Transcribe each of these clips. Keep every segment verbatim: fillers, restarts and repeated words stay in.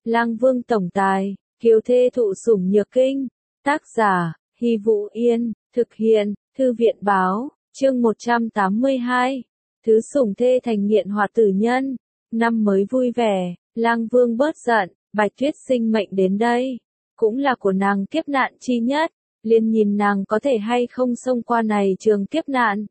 Lang Vương tổng tài, kiều thê thụ sủng nhược kinh. Tác giả, Hy Vũ Yên, thực hiện, Thư viện báo, chương một trăm tám mươi hai. Thứ sủng thê thành nghiện hoạt tử nhân. Năm mới vui vẻ, Lang Vương bớt giận, Bạch Tuyết sinh mệnh đến đây. Cũng là của nàng kiếp nạn chi nhất, liền nhìn nàng có thể hay không xông qua này trường kiếp nạn.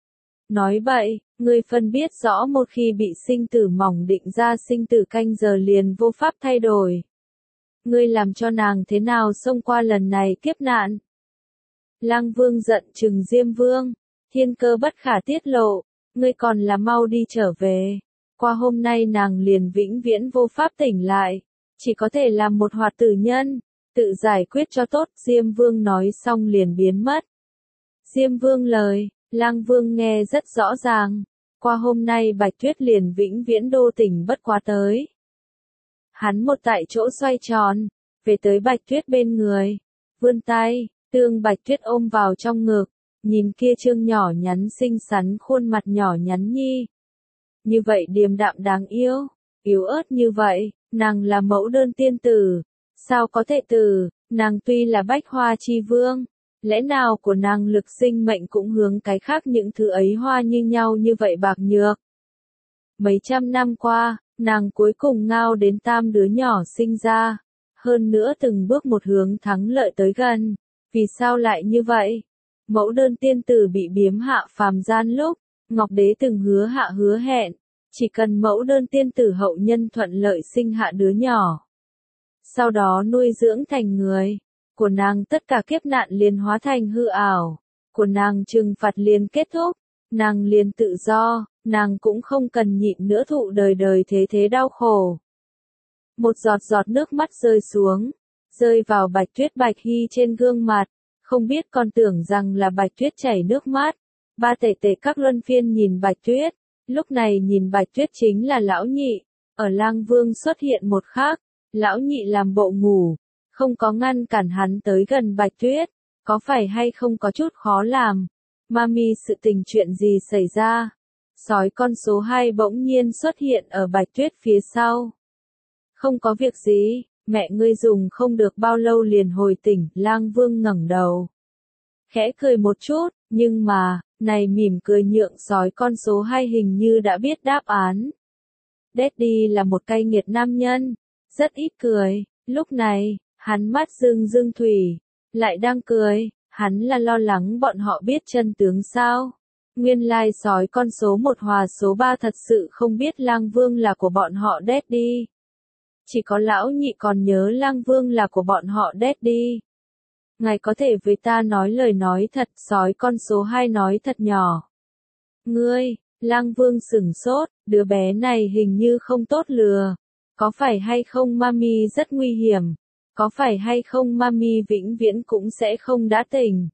Nói bậy, ngươi phân biết rõ một khi bị sinh tử mỏng định ra sinh tử canh giờ liền vô pháp thay đổi. Ngươi làm cho nàng thế nào xông qua lần này kiếp nạn? Lang Vương giận trừng Diêm Vương, thiên cơ bất khả tiết lộ, ngươi còn là mau đi trở về. Qua hôm nay nàng liền vĩnh viễn vô pháp tỉnh lại, chỉ có thể làm một hoạt tử nhân, tự giải quyết cho tốt. Diêm Vương nói xong liền biến mất. Diêm Vương lời, Lang Vương nghe rất rõ ràng, qua hôm nay Bạch Tuyết liền vĩnh viễn đô tỉnh bất quá tới. Hắn một tại chỗ xoay tròn, về tới Bạch Tuyết bên người, vươn tay, tương Bạch Tuyết ôm vào trong ngực, nhìn kia trương nhỏ nhắn xinh xắn khuôn mặt nhỏ nhắn nhi. Như vậy điềm đạm đáng yêu, yếu ớt như vậy, nàng là mẫu đơn tiên tử, sao có thể từ, nàng tuy là bách hoa chi vương, lẽ nào của nàng lực sinh mệnh cũng hướng cái khác những thứ ấy hoa như nhau như vậy bạc nhược. Mấy trăm năm qua, nàng cuối cùng ngao đến tam đứa nhỏ sinh ra, hơn nữa từng bước một hướng thắng lợi tới gần, vì sao lại như vậy? Mẫu đơn tiên tử bị biếm hạ phàm gian lúc, Ngọc Đế từng hứa hạ hứa hẹn, chỉ cần mẫu đơn tiên tử hậu nhân thuận lợi sinh hạ đứa nhỏ. Sau đó nuôi dưỡng thành người, của nàng tất cả kiếp nạn liền hóa thành hư ảo, của nàng trừng phạt liền kết thúc, nàng liền tự do, nàng cũng không cần nhịn nữa thụ đời đời thế thế đau khổ. Một giọt giọt nước mắt rơi xuống, rơi vào Bạch Tuyết Bạch Hy trên gương mặt, không biết còn tưởng rằng là Bạch Tuyết chảy nước mắt. Ba tể tể các luân phiên nhìn Bạch Tuyết, lúc này nhìn Bạch Tuyết chính là lão nhị, ở Lang Vương xuất hiện một khắc, lão nhị làm bộ ngủ, không có ngăn cản hắn tới gần Bạch Tuyết, có phải hay không có chút khó làm? Mami sự tình chuyện gì xảy ra? Sói con số hai bỗng nhiên xuất hiện ở Bạch Tuyết phía sau. Không có việc gì, mẹ ngươi dùng không được bao lâu liền hồi tỉnh. Lang Vương ngẩng đầu, khẽ cười một chút, nhưng mà, này mỉm cười nhượng sói con số hai hình như đã biết đáp án. Daddy là một cay nghiệt nam nhân, rất ít cười, lúc này, hắn mắt rưng rưng thủy, lại đang cười, hắn là lo lắng bọn họ biết chân tướng sao. Nguyên lai sói con số một hòa số ba thật sự không biết Lang Vương là của bọn họ Daddy. Chỉ có lão nhị còn nhớ Lang Vương là của bọn họ Daddy. Ngài có thể với ta nói lời nói thật, sói con số hai nói thật nhỏ. Ngươi, Lang Vương sửng sốt, đứa bé này hình như không tốt lừa. Có phải hay không mami rất nguy hiểm? Có phải hay không mami vĩnh viễn cũng sẽ không đã tỉnh?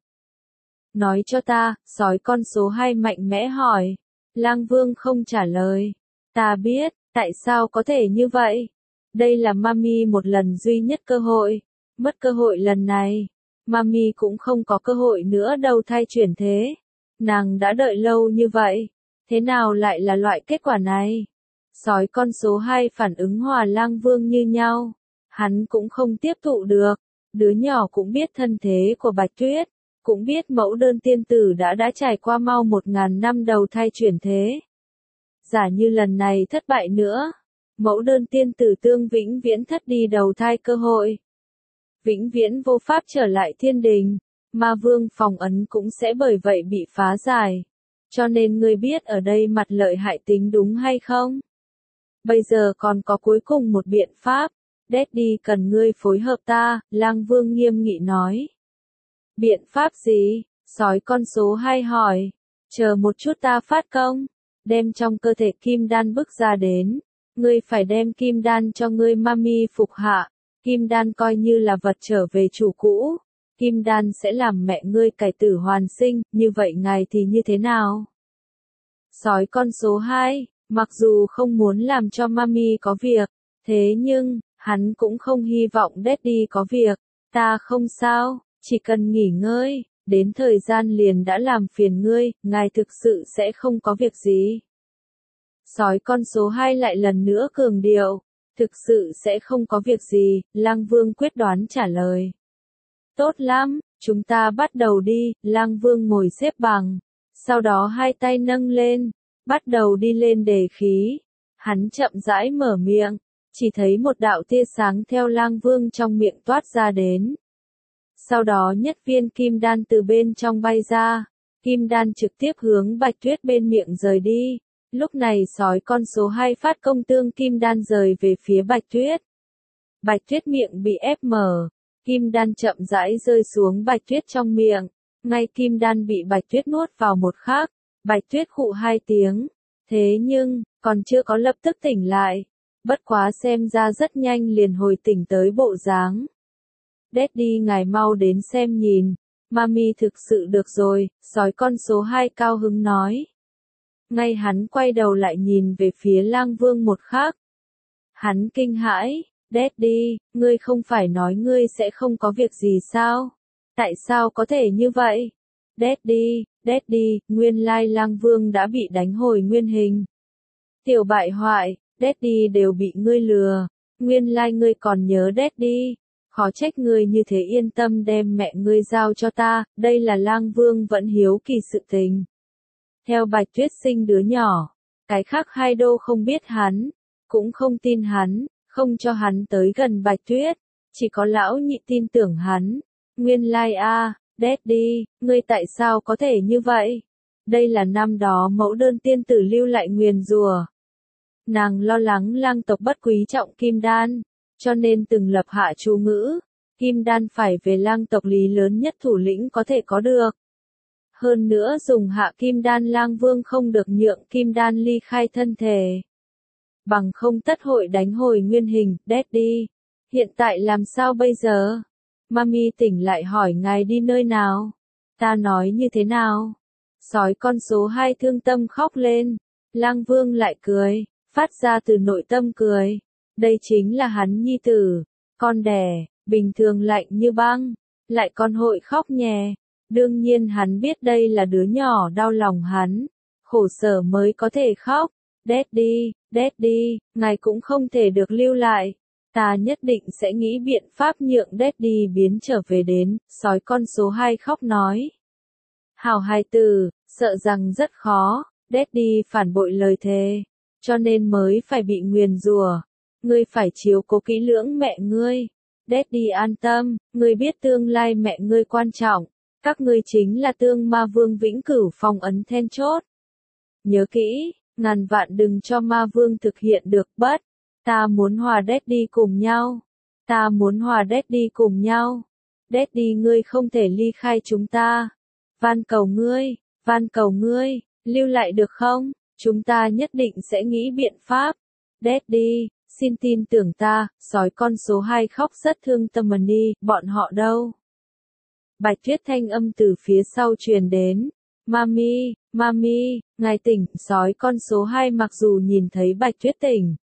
Nói cho ta, sói con số hai mạnh mẽ hỏi. Lang Vương không trả lời. Ta biết, tại sao có thể như vậy? Đây là mami một lần duy nhất cơ hội. Mất cơ hội lần này, mami cũng không có cơ hội nữa đâu thay chuyển thế. Nàng đã đợi lâu như vậy, thế nào lại là loại kết quả này? Sói con số hai phản ứng hòa Lang Vương như nhau. Hắn cũng không tiếp thụ được. Đứa nhỏ cũng biết thân thế của Bạch Tuyết, cũng biết mẫu đơn tiên tử đã đã trải qua mau một ngàn năm đầu thai chuyển thế. Giả như lần này thất bại nữa, mẫu đơn tiên tử tương vĩnh viễn thất đi đầu thai cơ hội. Vĩnh viễn vô pháp trở lại thiên đình, ma vương phòng ấn cũng sẽ bởi vậy bị phá giải. Cho nên ngươi biết ở đây mặt lợi hại tính đúng hay không? Bây giờ còn có cuối cùng một biện pháp. Daddy cần ngươi phối hợp ta, Lang Vương nghiêm nghị nói. Biện pháp gì? Sói con số hai hỏi. Chờ một chút ta phát công. Đem trong cơ thể kim đan bức ra đến. Ngươi phải đem kim đan cho ngươi mami phục hạ. Kim đan coi như là vật trở về chủ cũ. Kim đan sẽ làm mẹ ngươi cải tử hoàn sinh, như vậy ngài thì như thế nào? Sói con số hai, mặc dù không muốn làm cho mami có việc, thế nhưng, hắn cũng không hy vọng Daddy có việc. Ta không sao, chỉ cần nghỉ ngơi, đến thời gian liền đã làm phiền ngươi, ngài thực sự sẽ không có việc gì. Sói con số hai lại lần nữa cường điệu, Thực sự sẽ không có việc gì, Lang Vương quyết đoán trả lời. Tốt lắm, chúng ta bắt đầu đi, Lang Vương ngồi xếp bằng. Sau đó hai tay nâng lên, bắt đầu đi lên đề khí. Hắn chậm rãi mở miệng, chỉ thấy một đạo tia sáng theo Lang Vương trong miệng toát ra đến. Sau đó nhất viên kim đan từ bên trong bay ra, kim đan trực tiếp hướng Bạch Tuyết bên miệng rời đi. Lúc này sói con số hai phát công tương kim đan rời về phía Bạch Tuyết. Bạch Tuyết miệng bị ép mở, kim đan chậm rãi rơi xuống Bạch Tuyết trong miệng. Ngay kim đan bị Bạch Tuyết nuốt vào một khắc, Bạch Tuyết khụ hai tiếng. Thế nhưng, còn chưa có lập tức tỉnh lại. Bất quá xem ra rất nhanh liền hồi tỉnh tới bộ dáng. Daddy ngài mau đến xem nhìn, Mami thực sự được rồi, sói con số hai cao hứng nói. Ngay hắn quay đầu lại nhìn về phía Lang Vương một khắc. Hắn kinh hãi, Daddy, ngươi không phải nói ngươi sẽ không có việc gì sao? Tại sao có thể như vậy? Daddy, Daddy, nguyên lai Lang Vương đã bị đánh hồi nguyên hình. Tiểu bại hoại, Daddy đều bị ngươi lừa, nguyên lai ngươi còn nhớ Daddy. Khó trách ngươi như thế yên tâm đem mẹ ngươi giao cho ta, đây là Lang Vương vẫn hiếu kỳ sự tình. Theo Bạch Tuyết sinh đứa nhỏ, cái khác hai đô không biết hắn, cũng không tin hắn, không cho hắn tới gần Bạch Tuyết, chỉ có lão nhị tin tưởng hắn. Nguyên lai a, Daddy, ngươi tại sao có thể như vậy? Đây là năm đó mẫu đơn tiên tử lưu lại nguyền rủa. Nàng lo lắng Lang tộc bất quý trọng kim đan, cho nên từng lập hạ chú ngữ, kim đan phải về Lang tộc lý lớn nhất thủ lĩnh có thể có được. Hơn nữa dùng hạ kim đan Lang Vương không được nhượng kim đan ly khai thân thể. Bằng không tất hội đánh hồi nguyên hình, Daddy. Hiện tại làm sao bây giờ? Mami tỉnh lại hỏi ngài đi nơi nào? Ta nói như thế nào? Sói con số hai thương tâm khóc lên. Lang Vương lại cười, phát ra từ nội tâm cười. Đây chính là hắn nhi tử, con đẻ, bình thường lạnh như băng, lại còn hội khóc nhè. Đương nhiên hắn biết đây là đứa nhỏ đau lòng hắn, khổ sở mới có thể khóc. Daddy, Daddy, ngài cũng không thể được lưu lại. Ta nhất định sẽ nghĩ biện pháp nhượng Daddy biến trở về đến, sói con số hai khóc nói. Hảo hài tử, sợ rằng rất khó, Daddy phản bội lời thề, cho nên mới phải bị nguyền rủa. Ngươi phải chiếu cố kỹ lưỡng mẹ ngươi. Daddy an tâm, ngươi biết tương lai mẹ ngươi quan trọng. Các ngươi chính là tương ma vương vĩnh cửu phong ấn then chốt. Nhớ kỹ, ngàn vạn đừng cho ma vương thực hiện được bất. Ta muốn hòa Daddy cùng nhau. Ta muốn hòa Daddy cùng nhau. Daddy ngươi không thể ly khai chúng ta. Van cầu ngươi, van cầu ngươi, lưu lại được không? Chúng ta nhất định sẽ nghĩ biện pháp. Daddy, xin tin tưởng ta, sói con số hai khóc rất thương tâm đi, bọn họ đâu? Bạch Tuyết thanh âm từ phía sau truyền đến. Mami, Mami, ngài tỉnh, sói con số hai mặc dù nhìn thấy Bạch Tuyết tỉnh.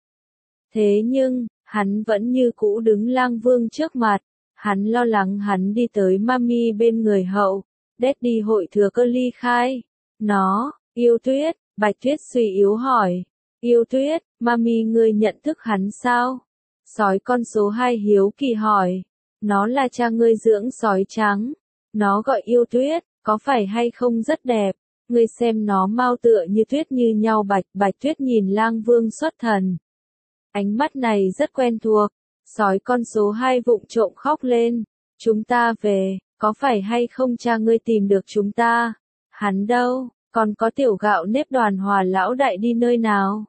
Thế nhưng, hắn vẫn như cũ đứng Lang Vương trước mặt. Hắn lo lắng hắn đi tới Mami bên người hậu. Daddy hội thừa cơ ly khai. Nó, Yêu Tuyết, Bạch Tuyết suy yếu hỏi. Yêu Tuyết, Mami ngươi nhận thức hắn sao? Sói con số hai hiếu kỳ hỏi. Nó là cha ngươi dưỡng sói trắng. Nó gọi Yêu Tuyết, có phải hay không rất đẹp? Ngươi xem nó mau tựa như tuyết như nhau. Bạch Bạch Tuyết nhìn Lang Vương xuất thần. Ánh mắt này rất quen thuộc. Sói con số hai vụng trộm khóc lên. Chúng ta về, có phải hay không cha ngươi tìm được chúng ta? Hắn đâu, còn có tiểu gạo nếp đoàn hòa lão đại đi nơi nào?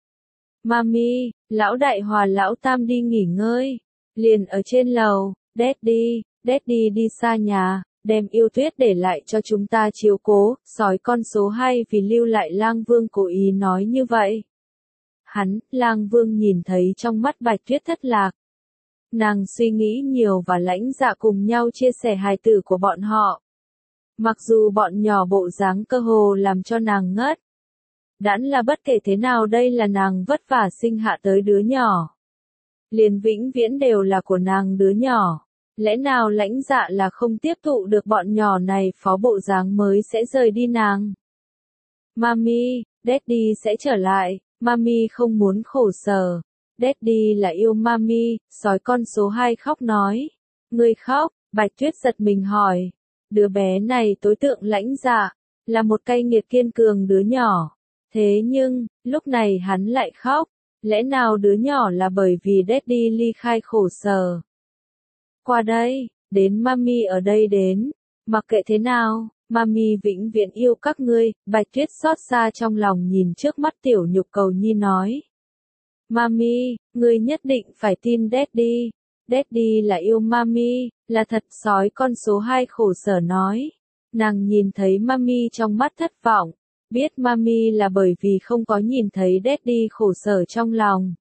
Mami, lão đại hòa lão tam đi nghỉ ngơi. Liền ở trên lầu. Daddy, Daddy đi xa nhà, đem Yêu Tuyết để lại cho chúng ta chiếu cố. Sói con số hai vì lưu lại Lang Vương cố ý nói như vậy. Hắn, Lang Vương nhìn thấy trong mắt Bạch Tuyết thất lạc. Nàng suy nghĩ nhiều và lãnh dạ cùng nhau chia sẻ hài tử của bọn họ. Mặc dù bọn nhỏ bộ dáng cơ hồ làm cho nàng ngất. Đãn là bất kể thế nào đây là nàng vất vả sinh hạ tới đứa nhỏ. Liền vĩnh viễn đều là của nàng đứa nhỏ. Lẽ nào lãnh dạ là không tiếp thụ được bọn nhỏ này phó bộ dáng mới sẽ rời đi nàng? Mami, Daddy sẽ trở lại, Mami không muốn khổ sở. Daddy là yêu Mami, sói con số hai khóc nói. Ngươi khóc, Bạch Tuyết giật mình hỏi. Đứa bé này tối tượng Lãnh Dạ, là một cay nghiệt kiên cường đứa nhỏ. Thế nhưng, lúc này hắn lại khóc. Lẽ nào đứa nhỏ là bởi vì Daddy ly khai khổ sở? Qua đây, đến Mami ở đây đến. Mặc kệ thế nào, Mami vĩnh viễn yêu các ngươi. Bạch Tuyết xót xa trong lòng nhìn trước mắt Tiểu Nhục Cầu Nhi nói. Mami, ngươi nhất định phải tin Daddy. Daddy là yêu Mami, là thật. Sói con số hai khổ sở nói. Nàng nhìn thấy Mami trong mắt thất vọng. Biết Mami là bởi vì không có nhìn thấy Daddy khổ sở trong lòng.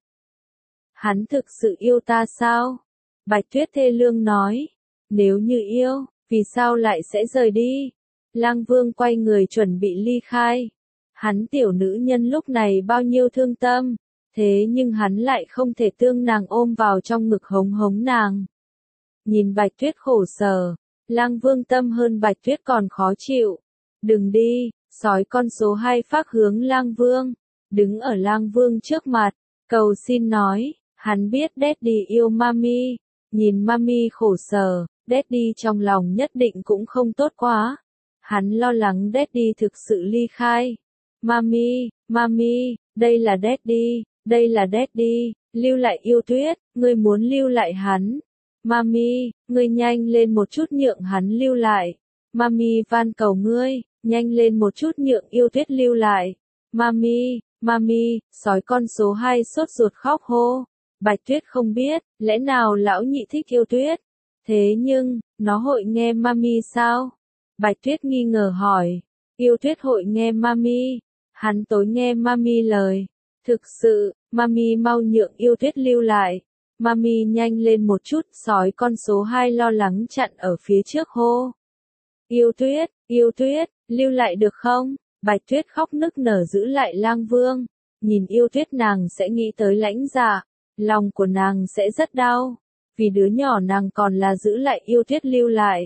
Hắn thực sự yêu ta sao? Bạch Tuyết thê lương nói. Nếu như yêu, vì sao lại sẽ rời đi? Lang Vương quay người chuẩn bị ly khai. Hắn tiểu nữ nhân lúc này bao nhiêu thương tâm. Thế nhưng hắn lại không thể tương nàng ôm vào trong ngực hống hống nàng. Nhìn Bạch Tuyết khổ sở, Lang Vương tâm hơn Bạch Tuyết còn khó chịu. Đừng đi, sói con số hai phác hướng Lang Vương, đứng ở Lang Vương trước mặt, cầu xin nói, hắn biết Daddy yêu Mami, nhìn Mami khổ sở, Daddy trong lòng nhất định cũng không tốt quá. Hắn lo lắng Daddy thực sự ly khai. Mami, Mami, đây là Daddy. Đây là Daddy, lưu lại Yêu Tuyết, ngươi muốn lưu lại hắn. Mami, ngươi nhanh lên một chút nhượng hắn lưu lại. Mami van cầu ngươi, nhanh lên một chút nhượng Yêu Tuyết lưu lại. Mami, Mami, sói con số hai sốt ruột khóc hô. Bạch Tuyết không biết, lẽ nào lão nhị thích Yêu Tuyết? Thế nhưng, nó hội nghe Mami sao? Bạch Tuyết nghi ngờ hỏi. Yêu Tuyết hội nghe Mami. Hắn tối nghe Mami lời. Thực sự, Mami mau nhượng Yêu Tuyết lưu lại. Mami nhanh lên một chút, sói con số hai lo lắng chặn ở phía trước hô. Yêu Tuyết, Yêu Tuyết, lưu lại được không? Bạch Tuyết khóc nức nở giữ lại Lang Vương. Nhìn Yêu Tuyết nàng sẽ nghĩ tới Lãnh Dạ. Lòng của nàng sẽ rất đau. Vì đứa nhỏ nàng còn là giữ lại Yêu Tuyết lưu lại.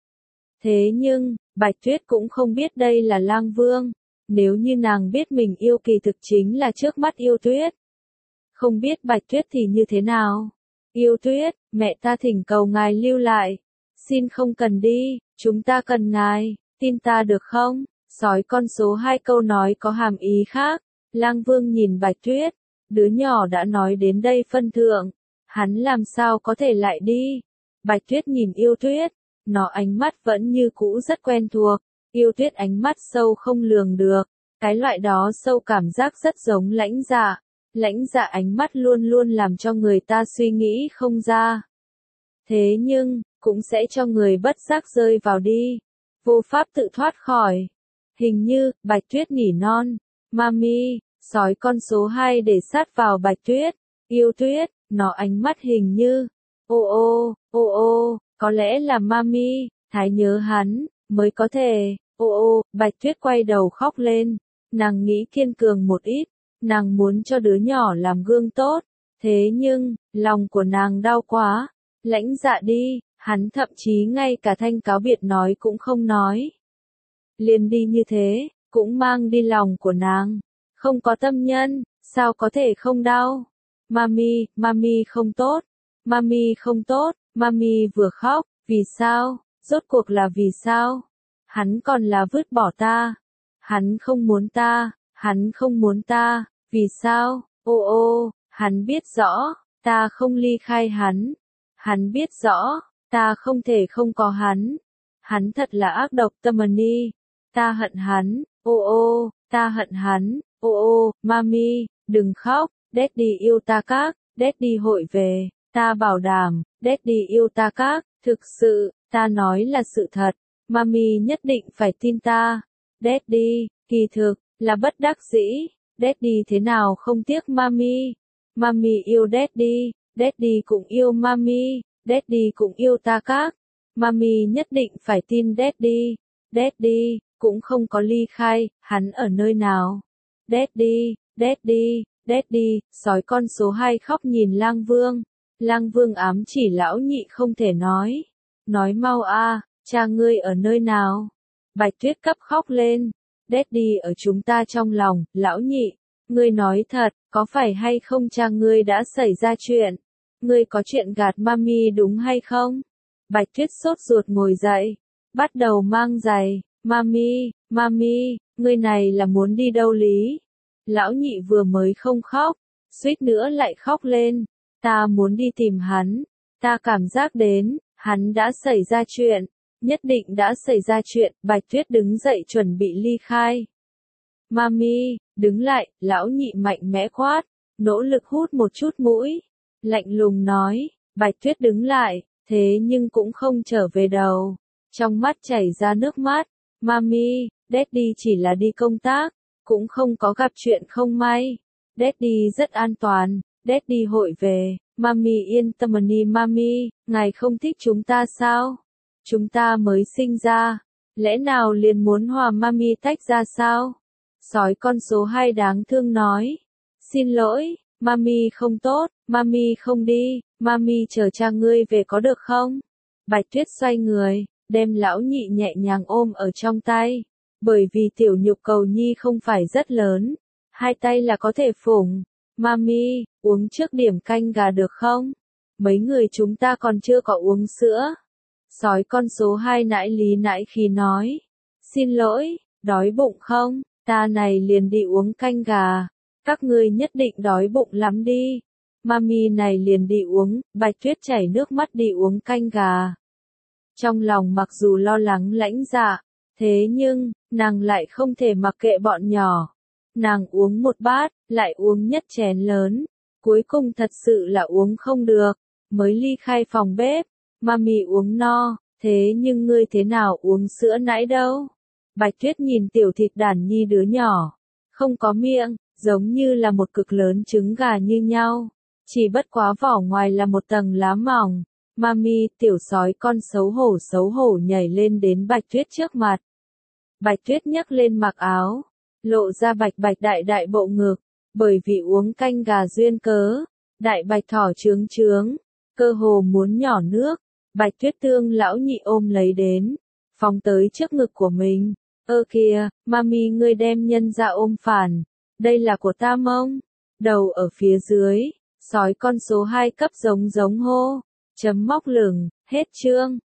Thế nhưng, Bạch Tuyết cũng không biết đây là Lang Vương. Nếu như nàng biết mình yêu kỳ thực chính là trước mắt Yêu Tuyết. Không biết Bạch Tuyết thì như thế nào? Yêu Tuyết, mẹ ta thỉnh cầu ngài lưu lại. Xin không cần đi, chúng ta cần ngài, tin ta được không? Sói con số hai câu nói có hàm ý khác. Lang Vương nhìn Bạch Tuyết, đứa nhỏ đã nói đến đây phân thượng. Hắn làm sao có thể lại đi? Bạch Tuyết nhìn Yêu Tuyết, nó ánh mắt vẫn như cũ rất quen thuộc. Yêu Tuyết ánh mắt sâu không lường được, cái loại đó sâu cảm giác rất giống Lãnh Dạ. Lãnh Dạ ánh mắt luôn luôn làm cho người ta suy nghĩ không ra. Thế nhưng, cũng sẽ cho người bất giác rơi vào đi, vô pháp tự thoát khỏi. Hình như, Bạch Tuyết nỉ non, Mami, sói con số hai để sát vào Bạch Tuyết. Yêu Tuyết, nó ánh mắt hình như, ô ô, ô ô, có lẽ là Mami, thái nhớ hắn, mới có thể. Ô ô, Bạch Tuyết quay đầu khóc lên. Nàng nghĩ kiên cường một ít. Nàng muốn cho đứa nhỏ làm gương tốt. Thế nhưng, lòng của nàng đau quá. Lãnh Dạ đi, hắn thậm chí ngay cả thanh cáo biệt nói cũng không nói. Liền đi như thế, cũng mang đi lòng của nàng. Không có tâm nhân, sao có thể không đau? Mami, Mami không tốt. Mami không tốt, Mami vừa khóc, vì sao? Rốt cuộc là vì sao? Hắn còn là vứt bỏ ta. Hắn không muốn ta, hắn không muốn ta, vì sao? Ô ô, hắn biết rõ, ta không ly khai hắn. Hắn biết rõ, ta không thể không có hắn. Hắn thật là ác độc Tamani. Ta hận hắn, ô ô, ta hận hắn, ô ô, Mami, đừng khóc, Daddy yêu ta các, Daddy hội về, ta bảo đảm, Daddy yêu ta các, thực sự, ta nói là sự thật. Mami nhất định phải tin ta. Daddy, kỳ thực, là bất đắc dĩ. Daddy thế nào không tiếc Mami. Mami yêu Daddy, Daddy cũng yêu Mami, Daddy cũng yêu ta các. Mami nhất định phải tin Daddy. Daddy, cũng không có ly khai, hắn ở nơi nào? Daddy, Daddy, Daddy, sói con số hai khóc nhìn Lang Vương. Lang Vương ám chỉ lão nhị không thể nói. Nói mau a. Cha ngươi ở nơi nào? Bạch Tuyết cấp khóc lên. Daddy ở chúng ta trong lòng, lão nhị. Ngươi nói thật, có phải hay không cha ngươi đã xảy ra chuyện? Ngươi có chuyện gạt mami đúng hay không? Bạch Tuyết sốt ruột ngồi dậy, bắt đầu mang giày. Mami, mami, ngươi này là muốn đi đâu lý? Lão nhị vừa mới không khóc, suýt nữa lại khóc lên. Ta muốn đi tìm hắn. Ta cảm giác đến, hắn đã xảy ra chuyện. Nhất định đã xảy ra chuyện. Bạch Tuyết đứng dậy chuẩn bị ly khai. Mami, đứng lại, lão nhị mạnh mẽ quát, nỗ lực hút một chút mũi. Lạnh lùng nói, Bạch Tuyết đứng lại, thế nhưng cũng không trở về đầu. Trong mắt chảy ra nước mắt. Mami, Daddy chỉ là đi công tác, cũng không có gặp chuyện không may. Daddy rất an toàn, Daddy hội về. Mami yên tâm đi mami, ngài không thích chúng ta sao? Chúng ta mới sinh ra, lẽ nào liền muốn hòa mami tách ra sao? Sói con số hai đáng thương nói. Xin lỗi, mami không tốt, mami không đi, mami chờ cha ngươi về có được không? Bạch Tuyết xoay người, đem lão nhị nhẹ nhàng ôm ở trong tay. Bởi vì tiểu nhục cầu nhi không phải rất lớn, hai tay là có thể phủng. Mami, uống trước điểm canh gà được không? Mấy người chúng ta còn chưa có uống sữa. Sói con số hai nãi lý nãi khí nói. Xin lỗi, đói bụng không? Ta này liền đi uống canh gà. Các ngươi nhất định đói bụng lắm đi. Mami này liền đi uống, Bạch Tuyết chảy nước mắt đi uống canh gà. Trong lòng mặc dù lo lắng lãnh dạ, thế nhưng, nàng lại không thể mặc kệ bọn nhỏ. Nàng uống một bát, lại uống nhất chén lớn. Cuối cùng thật sự là uống không được, mới ly khai phòng bếp. Mami uống no, thế nhưng ngươi thế nào uống sữa nãy đâu? Bạch Tuyết nhìn tiểu thịt đàn nhi đứa nhỏ, không có miệng, giống như là một cực lớn trứng gà như nhau. Chỉ bất quá vỏ ngoài là một tầng lá mỏng. Mami, tiểu sói con xấu hổ xấu hổ nhảy lên đến Bạch Tuyết trước mặt. Bạch Tuyết nhấc lên mặc áo, lộ ra bạch bạch đại đại bộ ngực, bởi vì uống canh gà duyên cớ, đại bạch thỏ trướng trướng, cơ hồ muốn nhỏ nước. Bạch Tuyết tương lão nhị ôm lấy đến, phóng tới trước ngực của mình. Ơ kìa, mami ngươi đem nhân ra ôm phản, đây là của ta mông. Đầu ở phía dưới, sói con số hai cấp giống giống hô, chấm móc lửng, hết chương.